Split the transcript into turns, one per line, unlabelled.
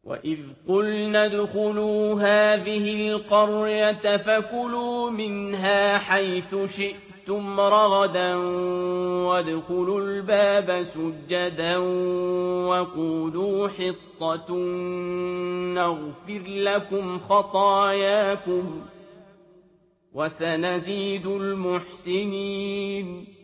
وَإِذْ قُلْنَا ادْخُلُوا هَٰذِهِ الْقَرْيَةَ فَكُلُوا مِنْهَا حَيْثُ شِئْتُمْ رَغَدًا وَادْخُلُوا الْبَابَ سُجَّدًا وَقُولُوا حِطَّةٌ نَّغْفِرْ لَكُمْ خَطَايَاكُمْ ۚ وَسَنَزِيدُ الْمُحْسِنِينَ